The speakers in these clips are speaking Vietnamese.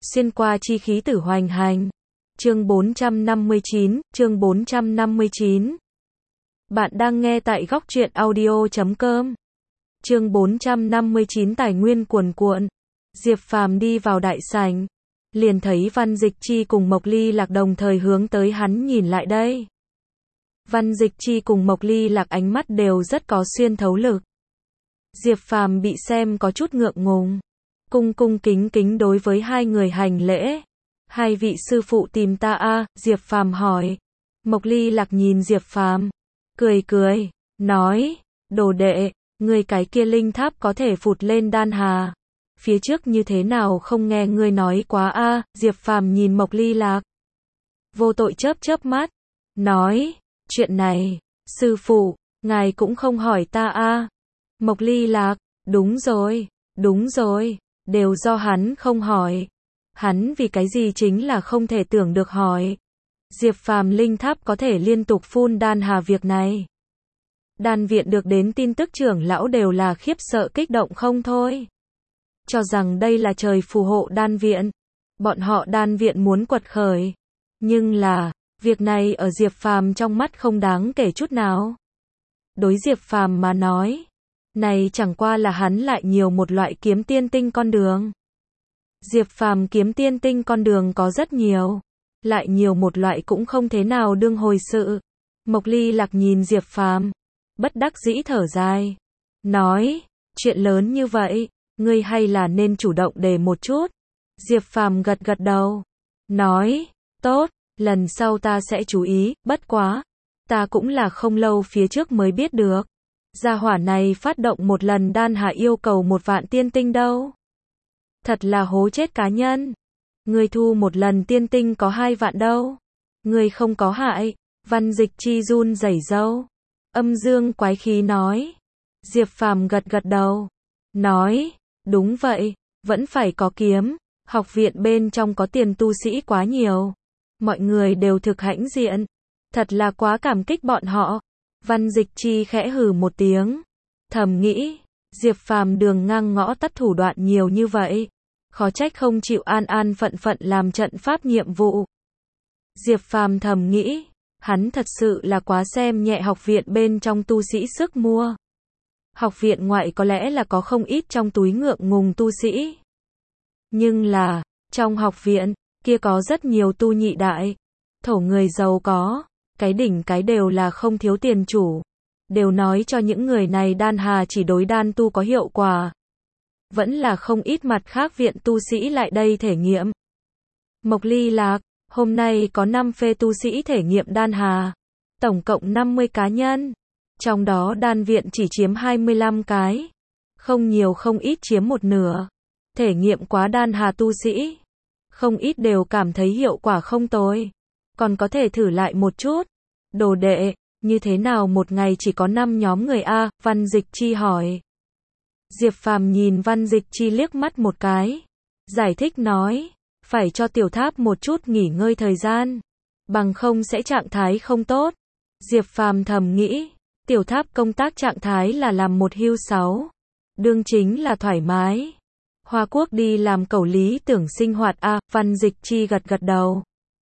Xuyên qua chi khí tử hoành hành. Chương 459. Bạn đang nghe tại góc truyện audio.com. Chương 459 tài nguyên cuồn cuộn. Diệp Phàm đi vào đại sảnh, liền thấy Văn Dịch Chi cùng Mộc Ly Lạc đồng thời hướng tới hắn nhìn lại đây. Văn Dịch Chi cùng Mộc Ly Lạc ánh mắt đều rất có xuyên thấu lực. Diệp Phàm bị xem có chút ngượng ngùng, cung kính đối với hai người hành lễ. Hai vị sư phụ tìm ta a? Diệp Phàm hỏi. Mộc Ly Lạc nhìn Diệp Phàm, cười, nói, đồ đệ, ngươi cái kia linh tháp có thể phụt lên đan hà. Phía trước như thế nào không nghe ngươi nói quá a? Diệp Phàm nhìn Mộc Ly Lạc, vô tội chớp mắt, nói, chuyện này, sư phụ, ngài cũng không hỏi ta a? Mộc Ly Lạc, đúng rồi, đều do hắn không hỏi. Hắn vì cái gì chính là không thể tưởng được hỏi. Diệp Phàm linh tháp có thể liên tục phun đan hà việc này. Đan viện được đến tin tức trưởng lão đều là khiếp sợ kích động không thôi. Cho rằng đây là trời phù hộ đan viện. Bọn họ đan viện muốn quật khởi. Nhưng là, việc này ở Diệp Phàm trong mắt không đáng kể chút nào. Đối Diệp Phàm mà nói, này chẳng qua là hắn lại nhiều một loại kiếm tiên tinh con đường. Diệp Phàm kiếm tiên tinh con đường có rất nhiều, lại nhiều một loại cũng không thế nào đương hồi sự. Mộc Ly Lạc nhìn Diệp Phàm, bất đắc dĩ thở dài, nói, chuyện lớn như vậy, ngươi hay là nên chủ động đề một chút. Diệp Phàm gật đầu, nói, tốt, lần sau ta sẽ chú ý, bất quá, ta cũng là không lâu phía trước mới biết được. Gia hỏa này phát động một lần đan hà yêu cầu 1 vạn tiên tinh đâu. Thật là hố chết cá nhân. Người thu một lần tiên tinh có 2 vạn đâu. Người không có hại. Văn Dịch Chi run rẩy râu, âm dương quái khí nói. Diệp Phàm gật đầu, nói, đúng vậy, vẫn phải có kiếm. Học viện bên trong có tiền tu sĩ quá nhiều. Mọi người đều thực hãnh diện. Thật là quá cảm kích bọn họ. Văn Dịch Chi khẽ hừ một tiếng, thầm nghĩ, Diệp Phàm đường ngang ngõ tắt thủ đoạn nhiều như vậy, khó trách không chịu an phận làm trận pháp nhiệm vụ. Diệp Phàm thầm nghĩ, hắn thật sự là quá xem nhẹ học viện bên trong tu sĩ sức mua. Học viện ngoại có lẽ là có không ít trong túi ngượng ngùng tu sĩ. Nhưng là, trong học viện, kia có rất nhiều tu nhị đại, thổ người giàu có. Cái đỉnh cái đều là không thiếu tiền chủ. Đều nói cho những người này đan hà chỉ đối đan tu có hiệu quả. Vẫn là không ít mặt khác viện tu sĩ lại đây thể nghiệm. Mộc Ly Lạc, hôm nay có 5 phê tu sĩ thể nghiệm đan hà. Tổng cộng 50 cá nhân. Trong đó đan viện chỉ chiếm 25 cái. Không nhiều không ít chiếm 1/2. Thể nghiệm quá đan hà tu sĩ. Không ít đều cảm thấy hiệu quả không tồi. Còn có thể thử lại một chút. Đồ đệ, như thế nào một ngày chỉ có 5 nhóm người a? Văn Dịch Chi hỏi. Diệp Phàm nhìn Văn Dịch Chi liếc mắt một cái, giải thích nói, phải cho tiểu tháp một chút nghỉ ngơi thời gian, bằng không sẽ trạng thái không tốt. Diệp Phàm thầm nghĩ, tiểu tháp công tác trạng thái là làm 1 hưu 6, đương chính là thoải mái. Hoa Quốc đi làm cẩu lý tưởng sinh hoạt a? Văn Dịch Chi gật đầu,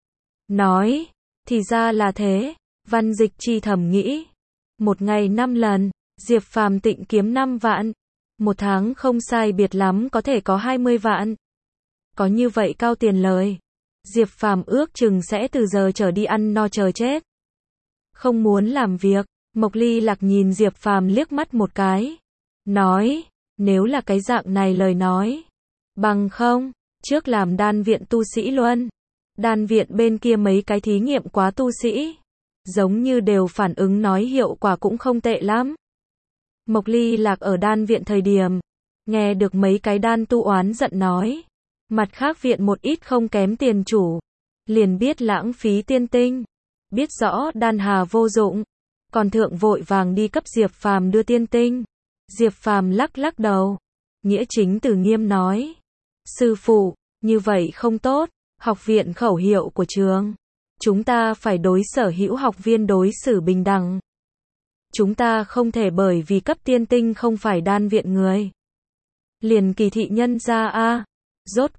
nói, thì ra là thế. Văn Dịch Chi thầm nghĩ, một ngày 5 lần, Diệp Phàm tịnh kiếm 5 vạn, 1 tháng không sai biệt lắm có thể có 20 vạn. Có như vậy cao tiền lời, Diệp Phàm ước chừng sẽ từ giờ trở đi ăn no chờ chết. Không muốn làm việc. Mộc Ly Lạc nhìn Diệp Phàm liếc mắt một cái, nói, nếu là cái dạng này lời nói, bằng không, trước làm đan viện tu sĩ luôn. Đan viện bên kia mấy cái thí nghiệm quá tu sĩ, giống như đều phản ứng nói hiệu quả cũng không tệ lắm. Mộc Ly Lạc ở đan viện thời điểm, nghe được mấy cái đan tu oán giận nói, mặt khác viện một ít không kém tiền chủ, liền biết lãng phí tiên tinh, biết rõ đan hà vô dụng, còn thượng vội vàng đi cấp Diệp Phàm đưa tiên tinh. Diệp Phàm lắc đầu, nghĩa chính từ nghiêm nói, sư phụ, như vậy không tốt. Học viện khẩu hiệu của trường, chúng ta phải đối sở hữu học viên đối xử bình đẳng. Chúng ta không thể bởi vì cấp tiên tinh không phải đan viện người, liền kỳ thị nhân ra a. Rốt cuộc,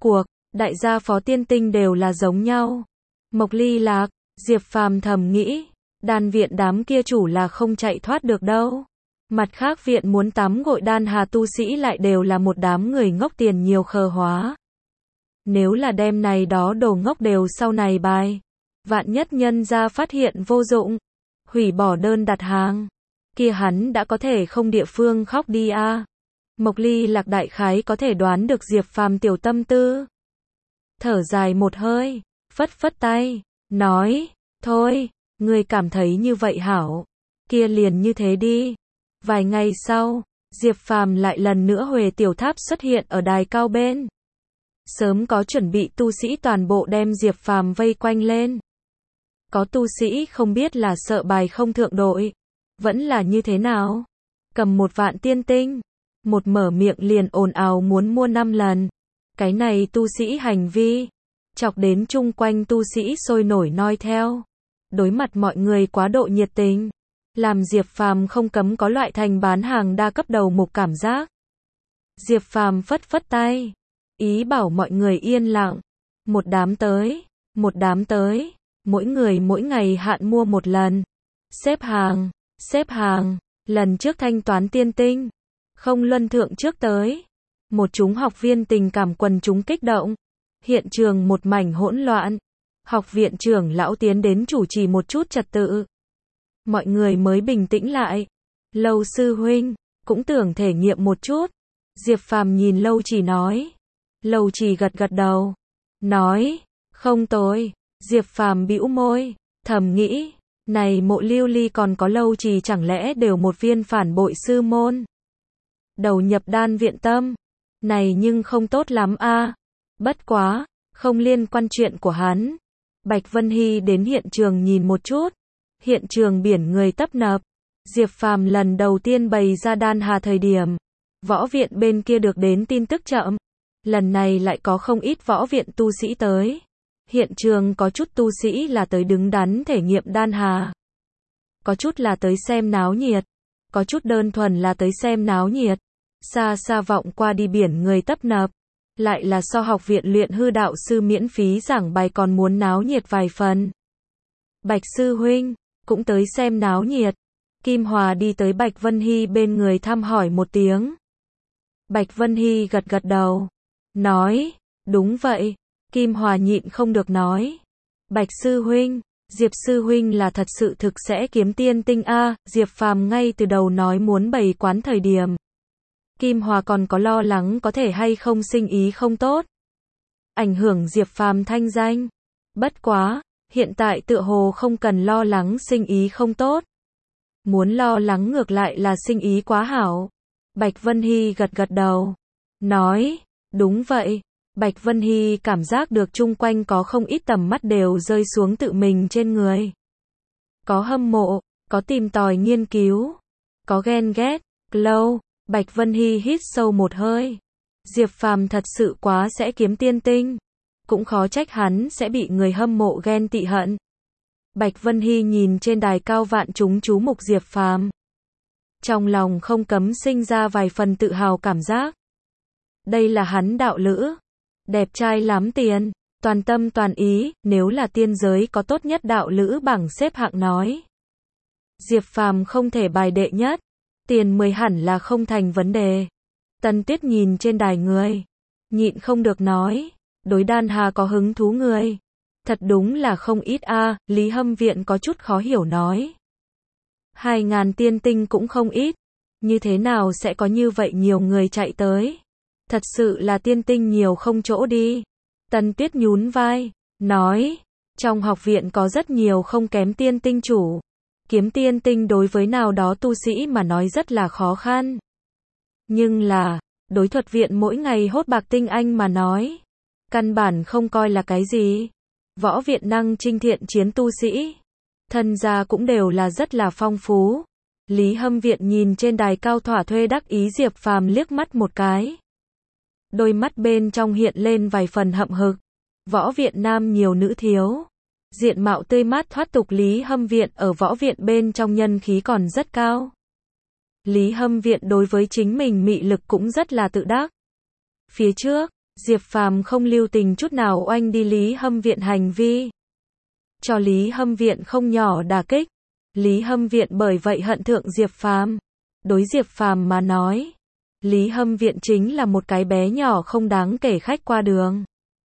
Đại gia phó tiên tinh đều là giống nhau. Mộc Ly Lạc, Diệp Phàm thầm nghĩ, đan viện đám kia chủ là không chạy thoát được đâu. Mặt khác viện muốn tắm gội đan hà tu sĩ lại đều là một đám người ngốc tiền nhiều khờ hóa. Nếu là đem này đó đồ ngốc đều sau này bài, vạn nhất nhân ra phát hiện vô dụng, hủy bỏ đơn đặt hàng, kia hắn đã có thể không địa phương khóc đi a. Mộc Ly Lạc đại khái có thể đoán được Diệp Phàm tiểu tâm tư. Thở dài một hơi, phất phất tay, nói, thôi, ngươi cảm thấy như vậy hảo, kia liền như thế đi. Vài ngày sau, Diệp Phàm lại lần nữa Huệ Tiểu Tháp xuất hiện ở đài cao bên. Sớm có chuẩn bị tu sĩ toàn bộ đem Diệp Phàm vây quanh lên. Có tu sĩ không biết là sợ bài không thượng đội, vẫn là như thế nào. Cầm 1 vạn tiên tinh, một mở miệng liền ồn ào muốn mua 5 lần. Cái này tu sĩ hành vi, chọc đến chung quanh tu sĩ sôi nổi noi theo. Đối mặt mọi người quá độ nhiệt tình, làm Diệp Phàm không cấm có loại thành bán hàng đa cấp đầu mục cảm giác. Diệp Phàm phất phất tay, ý bảo mọi người yên lặng. Một đám tới, mỗi người mỗi ngày hạn mua 1 lần. Xếp hàng, lần trước thanh toán tiên tinh, không luân thượng trước tới. Một chúng học viên tình cảm quần chúng kích động. Hiện trường một mảnh hỗn loạn. Học viện trưởng lão tiến đến chủ trì một chút trật tự. Mọi người mới bình tĩnh lại. Lâu sư huynh, cũng tưởng thể nghiệm một chút. Diệp Phàm nhìn Lâu Chỉ nói. Lâu Chỉ gật gật đầu. Nói, không tồi. Diệp Phàm bĩu môi, thầm nghĩ, này Mộ Lưu Ly còn có Lâu Chỉ chẳng lẽ đều một viên phản bội sư môn. Đầu nhập đan viện tâm. Này nhưng không tốt lắm a. Bất quá, không liên quan chuyện của hắn. Bạch Vân Hy đến hiện trường nhìn một chút. Hiện trường biển người tấp nập. Diệp Phàm lần đầu tiên bày ra đan hà thời điểm. Võ viện bên kia được đến tin tức chậm. Lần này lại có không ít võ viện tu sĩ tới. Hiện trường có chút tu sĩ là tới đứng đắn thể nghiệm đan hà. Có chút là tới xem náo nhiệt. Có chút đơn thuần là tới xem náo nhiệt. Xa xa vọng qua đi biển người tấp nập. Lại là so học viện luyện hư đạo sư miễn phí giảng bài còn muốn náo nhiệt vài phần. Bạch sư huynh, cũng tới xem náo nhiệt. Kim Hòa đi tới Bạch Vân Hy bên người thăm hỏi một tiếng. Bạch Vân Hy gật gật đầu. Nói, đúng vậy. Kim Hòa nhịn không được nói. Bạch sư huynh, Diệp sư huynh là thật sự thực sẽ kiếm tiên tinh a. Diệp Phàm ngay từ đầu nói muốn bày quán thời điểm. Kim Hòa còn có lo lắng có thể hay không sinh ý không tốt. Ảnh hưởng Diệp Phàm thanh danh. Bất quá, hiện tại tựa hồ không cần lo lắng sinh ý không tốt. Muốn lo lắng ngược lại là sinh ý quá hảo. Bạch Vân Hy gật gật đầu. Nói, đúng vậy. Bạch Vân Hy cảm giác được chung quanh có không ít tầm mắt đều rơi xuống tự mình trên người. Có hâm mộ, có tìm tòi nghiên cứu, có ghen ghét, lâu. Bạch Vân Hy hít sâu một hơi. Diệp Phàm thật sự quá sẽ kiếm tiên tinh. Cũng khó trách hắn sẽ bị người hâm mộ ghen tị hận. Bạch Vân Hy nhìn trên đài cao vạn chúng chú mục Diệp Phàm. Trong lòng không cấm sinh ra vài phần tự hào cảm giác. Đây là hắn đạo lữ. Đẹp trai lắm tiền. Toàn tâm toàn ý, nếu là tiên giới có tốt nhất đạo lữ bảng xếp hạng nói. Diệp Phàm không thể bài đệ nhất. Tiền 10 hẳn là không thành vấn đề. Tân Tuyết nhìn trên đài người. Nhịn không được nói. Đối đan hà có hứng thú người. Thật đúng là không ít a. Lý Hâm Viện có chút khó hiểu nói. 2.000 tiên tinh cũng không ít. Như thế nào sẽ có như vậy nhiều người chạy tới. Thật sự là tiên tinh nhiều không chỗ đi. Tân Tuyết nhún vai. Nói. Trong học viện có rất nhiều không kém tiên tinh chủ. Kiếm tiên tinh đối với nào đó tu sĩ mà nói rất là khó khăn. Nhưng là, đối thuật viện mỗi ngày hốt bạc tinh anh mà nói. Căn bản không coi là cái gì. Võ viện năng trinh thiện chiến tu sĩ. Thân gia cũng đều là rất là phong phú. Lý Hâm Viện nhìn trên đài cao thỏa thuê đắc ý Diệp Phàm liếc mắt một cái. Đôi mắt bên trong hiện lên vài phần hậm hực. Võ viện nam nhiều nữ thiếu. Diện mạo tươi mát thoát tục Lý Hâm Viện ở võ viện bên trong nhân khí còn rất cao. Lý Hâm Viện đối với chính mình mị lực cũng rất là tự đắc. Phía trước, Diệp Phàm không lưu tình chút nào oanh đi Lý Hâm Viện hành vi. Cho Lý Hâm Viện không nhỏ đả kích. Lý Hâm Viện bởi vậy hận thượng Diệp Phàm. Đối Diệp Phàm mà nói, Lý Hâm Viện chính là một cái bé nhỏ không đáng kể khách qua đường.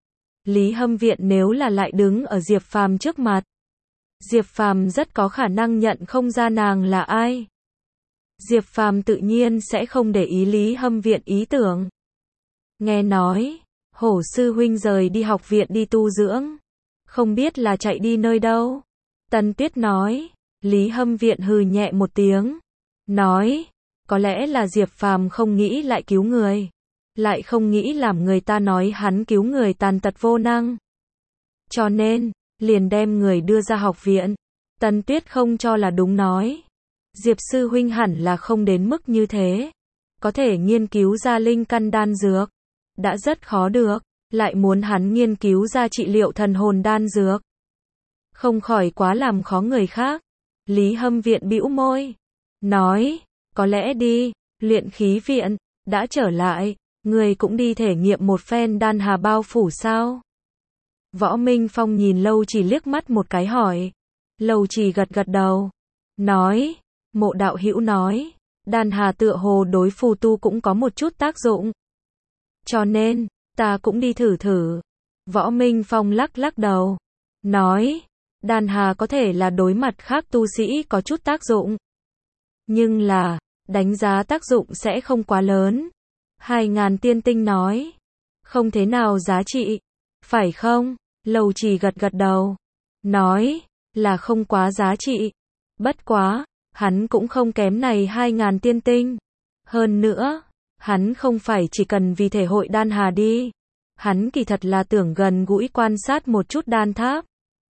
Lý Hâm Viện nếu là lại đứng ở Diệp Phàm trước mặt, Diệp Phàm rất có khả năng nhận không ra nàng là ai. Diệp Phàm tự nhiên sẽ không để ý Lý Hâm Viện ý tưởng. Nghe nói, Hổ sư huynh rời đi học viện đi tu dưỡng, không biết là chạy đi nơi đâu. Tần Tuyết nói. Lý Hâm Viện hừ nhẹ một tiếng, nói, có lẽ là Diệp Phàm không nghĩ lại cứu người, lại không nghĩ làm người ta nói hắn cứu người tàn tật vô năng. Cho nên, liền đem người đưa ra học viện. Tần Tuyết không cho là đúng nói. Diệp sư huynh hẳn là không đến mức như thế. Có thể nghiên cứu ra linh căn đan dược, đã rất khó được, lại muốn hắn nghiên cứu ra trị liệu thần hồn đan dược. Không khỏi quá làm khó người khác. Lý Hâm Viện bĩu môi, nói, có lẽ đi, luyện khí viện, đã trở lại, người cũng đi thể nghiệm một phen đan hà bao phủ sao? Võ Minh Phong nhìn Lâu Chỉ liếc mắt một cái hỏi. Lâu Chỉ gật gật đầu, nói, Mộ đạo hữu nói, đan hà tựa hồ đối phù tu cũng có một chút tác dụng. Cho nên, ta cũng đi thử thử. Võ Minh Phong lắc lắc đầu, nói, đan hà có thể là đối mặt khác tu sĩ có chút tác dụng. Nhưng là, đánh giá tác dụng sẽ không quá lớn. 2000 tiên tinh nói, không thế nào giá trị, phải không? Lầu Chỉ gật gật đầu, nói, là không quá giá trị. Bất quá, hắn cũng không kém này 2000 tiên tinh. Hơn nữa, hắn không phải chỉ cần vì thể hội đan hà đi. Hắn kỳ thật là tưởng gần gũi quan sát một chút đan tháp.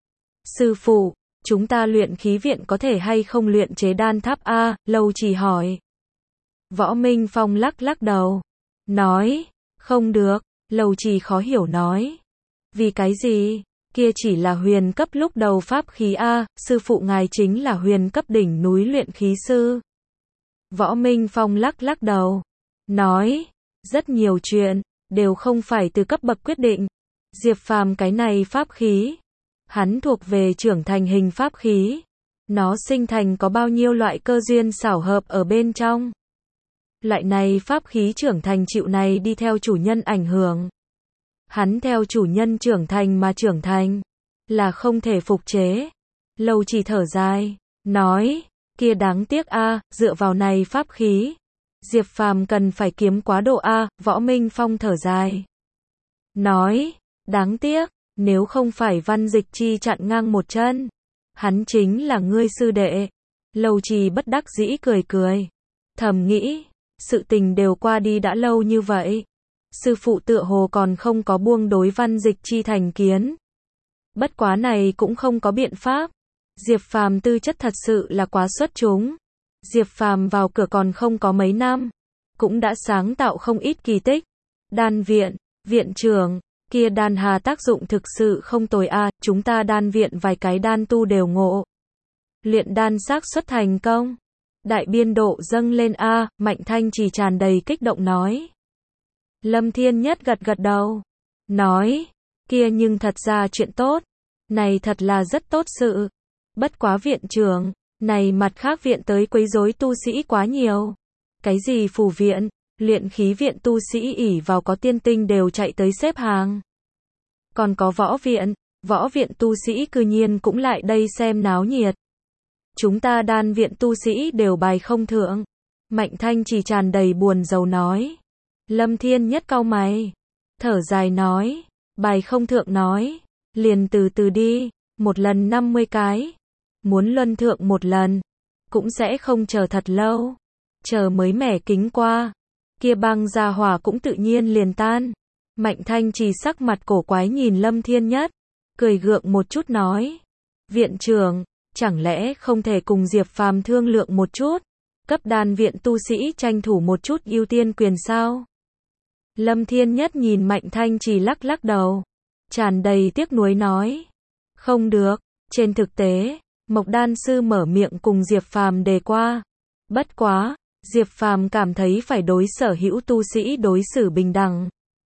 Sư phụ, chúng ta luyện khí viện có thể hay không luyện chế đan tháp a? Lâu Chỉ hỏi. Võ Minh Phong lắc lắc đầu, nói, không được. Lâu Chỉ khó hiểu nói, vì cái gì? Kia chỉ là huyền cấp lúc đầu pháp khí a, sư phụ ngài chính là huyền cấp đỉnh núi luyện khí sư. Võ Minh Phong lắc lắc đầu, nói, rất nhiều chuyện đều không phải từ cấp bậc quyết định. Diệp Phàm cái này pháp khí, hắn thuộc về trưởng thành hình pháp khí. Nó sinh thành có bao nhiêu loại cơ duyên xảo hợp ở bên trong. Loại này pháp khí trưởng thành chịu này đi theo chủ nhân ảnh hưởng. Hắn theo chủ nhân trưởng thành mà trưởng thành, là không thể phục chế. Lâu Chỉ thở dài, nói, kia đáng tiếc a, dựa vào này pháp khí, Diệp Phàm cần phải kiếm quá độ a. Võ Minh Phong thở dài, nói, đáng tiếc, nếu không phải Văn Dịch Chi chặn ngang một chân, hắn chính là ngươi sư đệ. Lâu Chỉ bất đắc dĩ cười cười, thầm nghĩ, sự tình đều qua đi đã lâu như vậy, sư phụ tựa hồ còn không có buông đối Văn Dịch Chi thành kiến. Bất quá này cũng không có biện pháp. Diệp Phàm tư chất thật sự là quá xuất chúng. Diệp Phàm vào cửa còn không có mấy năm, cũng đã sáng tạo không ít kỳ tích. Đan viện, viện trưởng, kia đan hà tác dụng thực sự không tồi a, chúng ta đan viện vài cái đan tu đều ngộ. Luyện đan xác suất thành công, đại biên độ dâng lên a. Mạnh Thanh Trì tràn đầy kích động nói. Lâm Thiên Nhất gật gật đầu, nói, kia nhưng thật ra chuyện tốt, này thật là rất tốt sự. Bất quá viện trưởng, này mặt khác viện tới quấy rối tu sĩ quá nhiều. Cái gì phù viện, luyện khí viện tu sĩ ỷ vào có tiên tinh đều chạy tới xếp hàng. Còn có võ viện tu sĩ cư nhiên cũng lại đây xem náo nhiệt. Chúng ta đan viện tu sĩ đều bài không thượng. Mạnh Thanh Trì tràn đầy buồn rầu nói. Lâm Thiên Nhất cau mày, thở dài nói, bài không thượng nói, liền từ từ đi, một lần 50 cái. Muốn luân thượng một lần, cũng sẽ không chờ thật lâu. Chờ mới mẻ kính qua, kia băng ra hỏa cũng tự nhiên liền tan. Mạnh Thanh Trì sắc mặt cổ quái nhìn Lâm Thiên Nhất, cười gượng một chút nói, viện trưởng, chẳng lẽ không thể cùng Diệp Phàm thương lượng một chút, cấp đan viện tu sĩ tranh thủ một chút ưu tiên quyền sao? Lâm Thiên Nhất nhìn Mạnh Thanh Trì lắc lắc đầu, tràn đầy tiếc nuối nói, không được. Trên thực tế, Mộc Đan sư mở miệng cùng Diệp Phàm đề qua. Bất quá, Diệp Phàm cảm thấy phải đối sở hữu tu sĩ đối xử bình đẳng.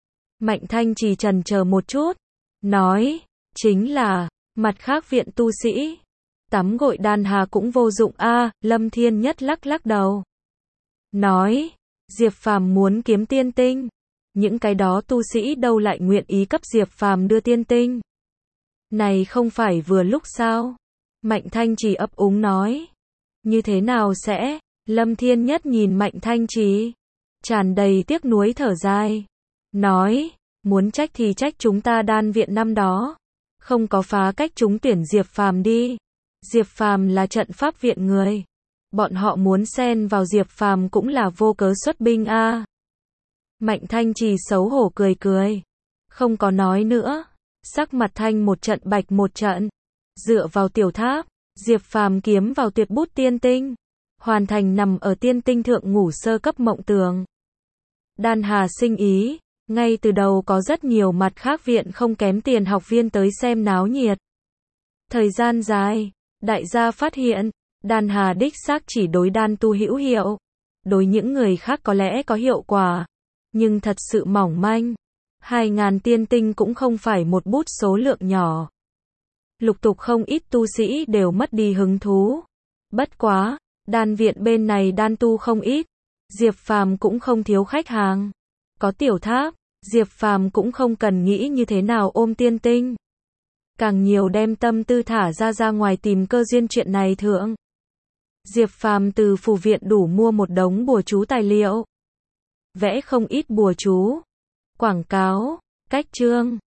Mạnh Thanh Trì chần chờ một chút, nói, chính là, mặt khác viện tu sĩ. Tắm gội đan hà cũng vô dụng a. Lâm Thiên Nhất lắc lắc đầu. Nói, Diệp Phàm muốn kiếm tiên tinh. Những cái đó tu sĩ đâu lại nguyện ý cấp Diệp Phàm đưa tiên tinh. Này không phải vừa lúc sao? Mạnh Thanh Trì ấp úng nói. Như thế nào sẽ? Lâm Thiên Nhất nhìn Mạnh Thanh Trì, tràn đầy tiếc nuối thở dài. Nói, muốn trách thì trách chúng ta đan viện năm đó. Không có phá cách chúng tuyển Diệp Phàm đi. Diệp Phàm là trận pháp viện người. Bọn họ muốn xen vào Diệp Phàm cũng là vô cớ xuất binh a. Mạnh Thanh Trì xấu hổ cười cười. Không có nói nữa. Sắc mặt thanh một trận bạch một trận. Dựa vào tiểu tháp, Diệp Phàm kiếm vào tuyệt bút tiên tinh. Hoàn thành nằm ở tiên tinh thượng ngủ sơ cấp mộng tường. Đan Hà sinh ý. Ngay từ đầu có rất nhiều mặt khác viện không kém tiền học viên tới xem náo nhiệt. Thời gian dài, đại gia phát hiện, Đan Hà đích xác chỉ đối đan tu hữu hiệu. Đối những người khác có lẽ có hiệu quả, nhưng thật sự mỏng manh. 2.000 tiên tinh cũng không phải một bút số lượng nhỏ. Lục tục không ít tu sĩ đều mất đi hứng thú. Bất quá, đan viện bên này đan tu không ít. Diệp Phàm cũng không thiếu khách hàng. Có tiểu tháp, Diệp Phàm cũng không cần nghĩ như thế nào ôm tiên tinh. Càng nhiều đem tâm tư thả ra ngoài tìm cơ duyên chuyện này thượng. Diệp Phàm từ phù viện đủ mua một đống bùa chú tài liệu. Vẽ không ít bùa chú. Quảng cáo, cách chương.